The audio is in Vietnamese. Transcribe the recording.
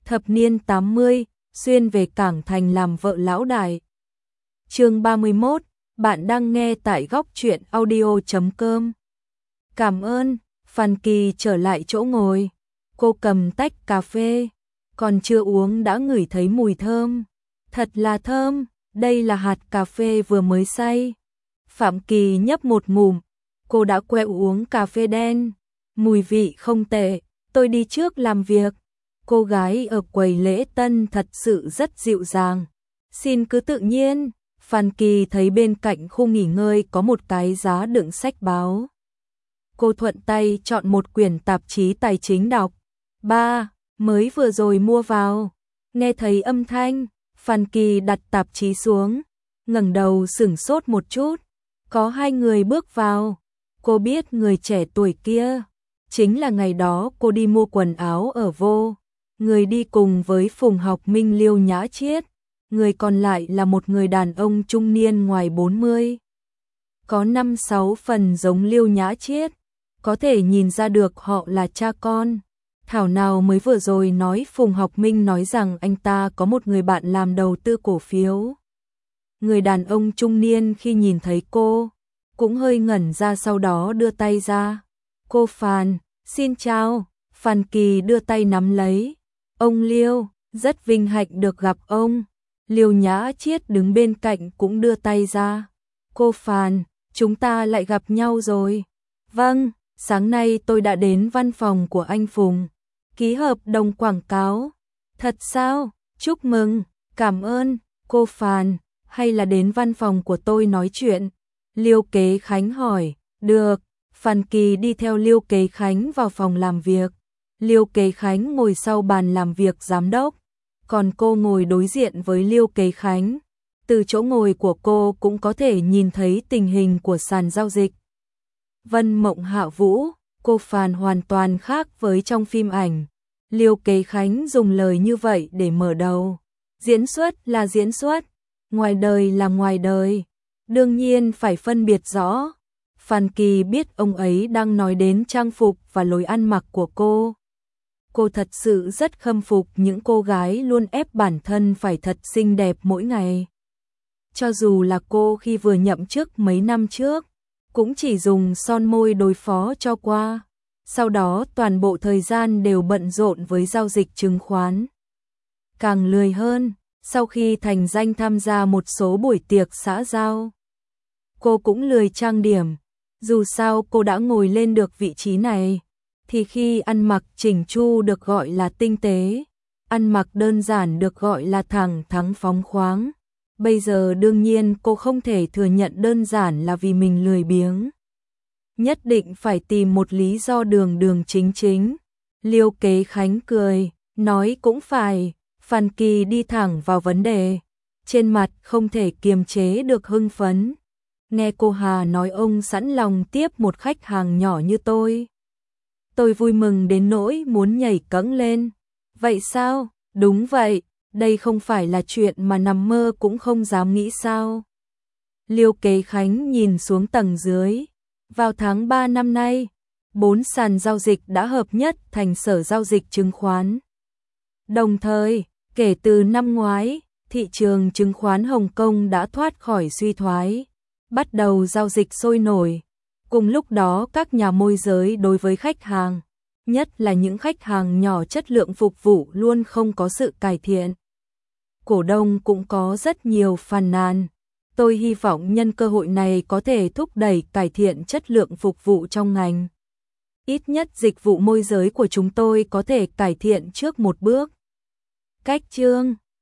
Thập niên 80, xuyên về Cảng Thành làm vợ lão đại. Chương 31, bạn đang nghe tại góc truyện audio.com. Cảm ơn, Phan Kỳ trở lại chỗ ngồi. Cô cầm tách cà phê, còn chưa uống đã ngửi thấy mùi thơm. Thật là thơm, đây là hạt cà phê vừa mới xay. Phạm Kỳ nhấp một ngụm, cô đã quen uống cà phê đen. Mùi vị không tệ, tôi đi trước làm việc. Cô gái ở quầy lễ tân thật sự rất dịu dàng. Xin cứ tự nhiên. Phan Kỳ thấy bên cạnh khu nghỉ ngơi có một cái giá đựng sách báo. Cô thuận tay chọn một quyển tạp chí tài chính đọc. Ba, mới vừa rồi mua vào. Nghe thấy âm thanh, Phan Kỳ đặt tạp chí xuống, ngẩng đầu sửng sốt một chút. Có hai người bước vào. Cô biết người trẻ tuổi kia chính là ngày đó cô đi mua quần áo ở Vô. Người đi cùng với Phùng Học Minh Liêu Nhã Chiết, người còn lại là một người đàn ông trung niên ngoài 40. Có 5-6 phần giống Liêu Nhã Chiết, có thể nhìn ra được họ là cha con. Thảo nào mới vừa rồi nói Phùng Học Minh nói rằng anh ta có một người bạn làm đầu tư cổ phiếu. Người đàn ông trung niên khi nhìn thấy cô, cũng hơi ngẩn ra sau đó đưa tay ra. Cô Phan, xin chào. Phan Kỳ đưa tay nắm lấy. Ông Liêu, rất vinh hạnh được gặp ông. Liêu Nhã Chiết đứng bên cạnh cũng đưa tay ra. Cô Phan, chúng ta lại gặp nhau rồi. Vâng, sáng nay tôi đã đến văn phòng của anh Phùng, ký hợp đồng quảng cáo. Thật sao? Chúc mừng, cảm ơn. Cô Phan, hay là đến văn phòng của tôi nói chuyện? Liêu Kế Khánh hỏi. Được. Phan Kỳ đi theo Liêu Kế Khánh vào phòng làm việc. Liêu Kế Khánh ngồi sau bàn làm việc giám đốc, còn cô ngồi đối diện với Liêu Kế Khánh. Từ chỗ ngồi của cô cũng có thể nhìn thấy tình hình của sàn giao dịch. Vân Mộng Hạ Vũ, cô Phan hoàn toàn khác với trong phim ảnh. Liêu Kế Khánh dùng lời như vậy để mở đầu. Diễn xuất là diễn xuất, ngoài đời là ngoài đời. Đương nhiên phải phân biệt rõ. Phan Kỳ biết ông ấy đang nói đến trang phục và lối ăn mặc của cô. Cô thật sự rất khâm phục những cô gái luôn ép bản thân phải thật xinh đẹp mỗi ngày. Cho dù là cô khi vừa nhậm chức mấy năm trước, cũng chỉ dùng son môi đối phó cho qua. Sau đó toàn bộ thời gian đều bận rộn với giao dịch chứng khoán. Càng lười hơn, sau khi thành danh tham gia một số buổi tiệc xã giao, cô cũng lười trang điểm. Dù sao cô đã ngồi lên được vị trí này, thì khi ăn mặc chỉnh chu được gọi là tinh tế, ăn mặc đơn giản được gọi là thẳng thắn phóng khoáng. Bây giờ đương nhiên cô không thể thừa nhận đơn giản là vì mình lười biếng. Nhất định phải tìm một lý do đường đường chính chính. Liêu Kế Khánh cười, nói cũng phải. Phan Kỳ đi thẳng vào vấn đề, trên mặt không thể kiềm chế được hưng phấn. Nghe cô Hà nói ông sẵn lòng tiếp một khách hàng nhỏ như tôi. Tôi vui mừng đến nỗi muốn nhảy cẫng lên. Vậy sao? Đúng vậy, đây không phải là chuyện mà nằm mơ cũng không dám nghĩ sao. Liêu Kế Khánh nhìn xuống tầng dưới. Vào tháng 3 năm nay, 4 sàn giao dịch đã hợp nhất thành Sở Giao dịch Chứng khoán. Đồng thời, kể từ năm ngoái, thị trường chứng khoán Hồng Kông đã thoát khỏi suy thoái, bắt đầu giao dịch sôi nổi. Cùng lúc đó các nhà môi giới đối với khách hàng, nhất là những khách hàng nhỏ, chất lượng phục vụ luôn không có sự cải thiện. Cổ đông cũng có rất nhiều phàn nàn. Tôi hy vọng nhân cơ hội này có thể thúc đẩy cải thiện chất lượng phục vụ trong ngành. Ít nhất dịch vụ môi giới của chúng tôi có thể cải thiện trước một bước. Cách chương